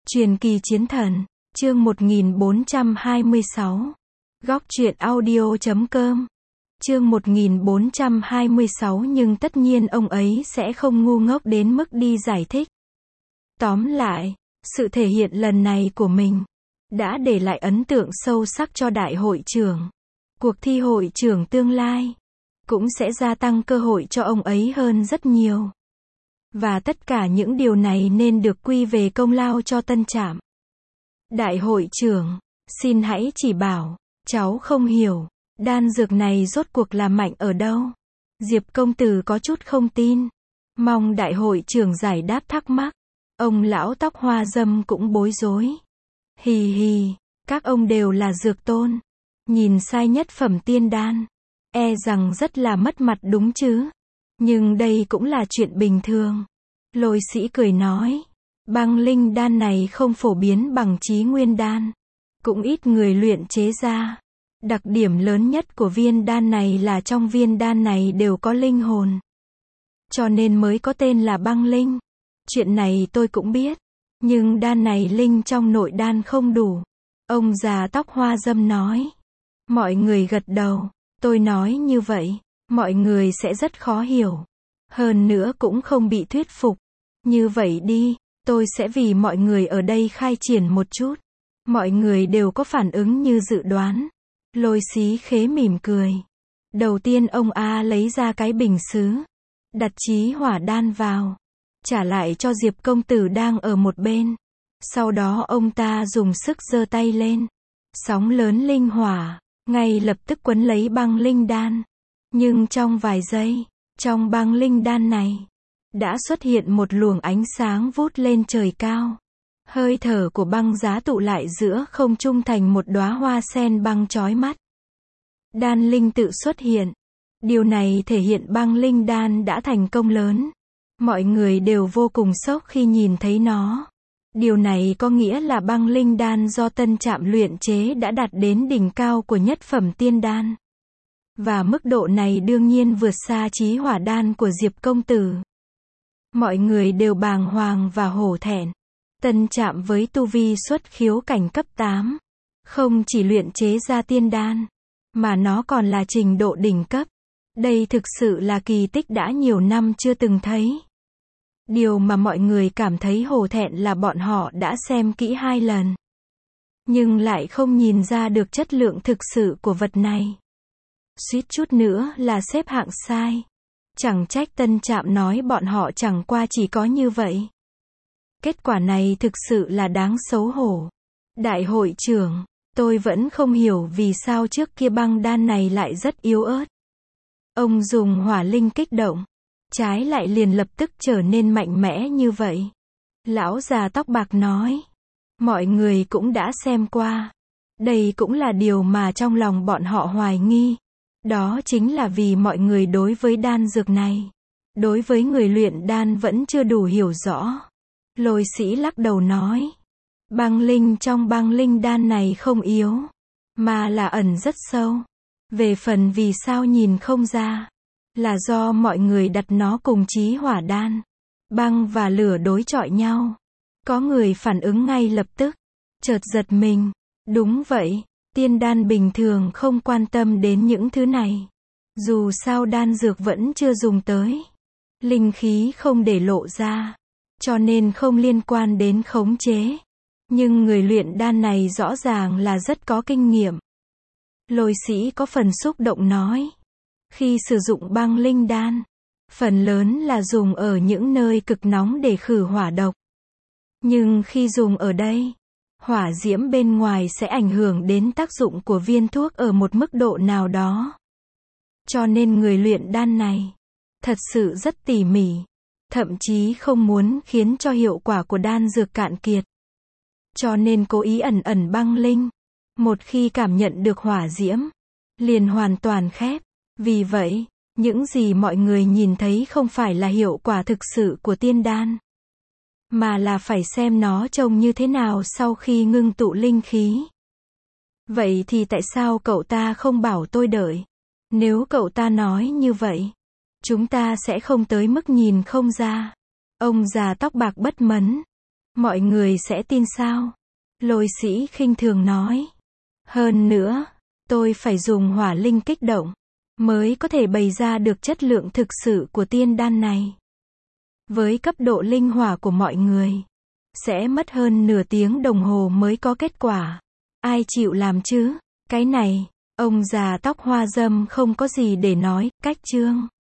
Truyền kỳ chiến thần, chương 1426. Góc truyện audio.com. Chương 1426 nhưng tất nhiên ông ấy sẽ không ngu ngốc đến mức đi giải thích. Tóm lại, sự thể hiện lần này của mình đã để lại ấn tượng sâu sắc cho đại hội trưởng. Cuộc thi hội trưởng tương lai cũng sẽ gia tăng cơ hội cho ông ấy hơn rất nhiều. Và tất cả những điều này nên được quy về công lao cho Tân Trạm. Đại hội trưởng, xin hãy chỉ bảo, cháu không hiểu, đan dược này rốt cuộc là mạnh ở đâu? Diệp công tử có chút không tin. Mong đại hội trưởng giải đáp thắc mắc. Ông lão tóc hoa râm cũng bối rối. Hì hì, các ông đều là dược tôn. Nhìn sai nhất phẩm tiên đan. E rằng rất là mất mặt đúng chứ? Nhưng đây cũng là chuyện bình thường. Lôi sĩ cười nói. Băng linh đan này không phổ biến bằng chí nguyên đan. Cũng ít người luyện chế ra. Đặc điểm lớn nhất của viên đan này là trong viên đan này đều có linh hồn. Cho nên mới có tên là băng linh. Chuyện này tôi cũng biết. Nhưng đan này linh trong nội đan không đủ. Ông già tóc hoa râm nói. Mọi người gật đầu. Tôi nói như vậy, mọi người sẽ rất khó hiểu. Hơn nữa cũng không bị thuyết phục. Như vậy đi, tôi sẽ vì mọi người ở đây khai triển một chút. Mọi người đều có phản ứng như dự đoán. Lôi xí khế mỉm cười. Đầu tiên ông A lấy ra cái bình sứ. Đặt chí hỏa đan vào. Trả lại cho Diệp công tử đang ở một bên. Sau đó ông ta dùng sức giơ tay lên. Sóng lớn linh hỏa. Ngay lập tức quấn lấy băng linh đan. Nhưng trong vài giây, trong băng linh đan này, đã xuất hiện một luồng ánh sáng vút lên trời cao. Hơi thở của băng giá tụ lại giữa không trung thành một đóa hoa sen băng chói mắt. Đan linh tự xuất hiện. Điều này thể hiện băng linh đan đã thành công lớn. Mọi người đều vô cùng sốc khi nhìn thấy nó. Điều này có nghĩa là băng linh đan do Tân Trạm luyện chế đã đạt đến đỉnh cao của nhất phẩm tiên đan. Và mức độ này đương nhiên vượt xa chí hỏa đan của Diệp công tử. Mọi người đều bàng hoàng và hổ thẹn. Tân Trạm với tu vi xuất khiếu cảnh cấp 8. Không chỉ luyện chế ra tiên đan, mà nó còn là trình độ đỉnh cấp. Đây thực sự là kỳ tích đã nhiều năm chưa từng thấy. Điều mà mọi người cảm thấy hổ thẹn là bọn họ đã xem kỹ 2 lần. Nhưng lại không nhìn ra được chất lượng thực sự của vật này. Suýt chút nữa là xếp hạng sai. Chẳng trách Tân Trạm nói bọn họ chẳng qua chỉ có như vậy. Kết quả này thực sự là đáng xấu hổ. Đại hội trưởng, tôi vẫn không hiểu vì sao trước kia băng đan này lại rất yếu ớt. Ông dùng hỏa linh kích động. Trái lại liền lập tức trở nên mạnh mẽ như vậy. Lão già tóc bạc nói. Mọi người cũng đã xem qua. Đây cũng là điều mà trong lòng bọn họ hoài nghi. Đó chính là vì mọi người đối với đan dược này. Đối với người luyện đan vẫn chưa đủ hiểu rõ. Lôi sĩ lắc đầu nói. Băng linh trong băng linh đan này không yếu. Mà là ẩn rất sâu. Về phần vì sao nhìn không ra. Là do mọi người đặt nó cùng chí hỏa đan. Băng và lửa đối chọi nhau. Có người phản ứng ngay lập tức. Chợt giật mình. Đúng vậy, tiên đan bình thường không quan tâm đến những thứ này. Dù sao đan dược vẫn chưa dùng tới. Linh khí không để lộ ra. Cho nên không liên quan đến khống chế. Nhưng người luyện đan này rõ ràng là rất có kinh nghiệm. Lôi sĩ có phần xúc động nói. Khi sử dụng băng linh đan, phần lớn là dùng ở những nơi cực nóng để khử hỏa độc. Nhưng khi dùng ở đây, hỏa diễm bên ngoài sẽ ảnh hưởng đến tác dụng của viên thuốc ở một mức độ nào đó. Cho nên người luyện đan này, thật sự rất tỉ mỉ, thậm chí không muốn khiến cho hiệu quả của đan dược cạn kiệt. Cho nên cố ý ẩn ẩn băng linh. Một khi cảm nhận được hỏa diễm, liền hoàn toàn khép. Vì vậy, những gì mọi người nhìn thấy không phải là hiệu quả thực sự của tiên đan. Mà là phải xem nó trông như thế nào sau khi ngưng tụ linh khí. Vậy thì tại sao cậu ta không bảo tôi đợi? Nếu cậu ta nói như vậy, chúng ta sẽ không tới mức nhìn không ra. Ông già tóc bạc bất mấn. Mọi người sẽ tin sao? Lôi Sĩ khinh thường nói. Hơn nữa, tôi phải dùng hỏa linh kích động, mới có thể bày ra được chất lượng thực sự của tiên đan này. Với cấp độ linh hỏa của mọi người, sẽ mất hơn nửa tiếng đồng hồ mới có kết quả. Ai chịu làm chứ? Cái này, ông già tóc hoa râm không có gì để nói, cách chương.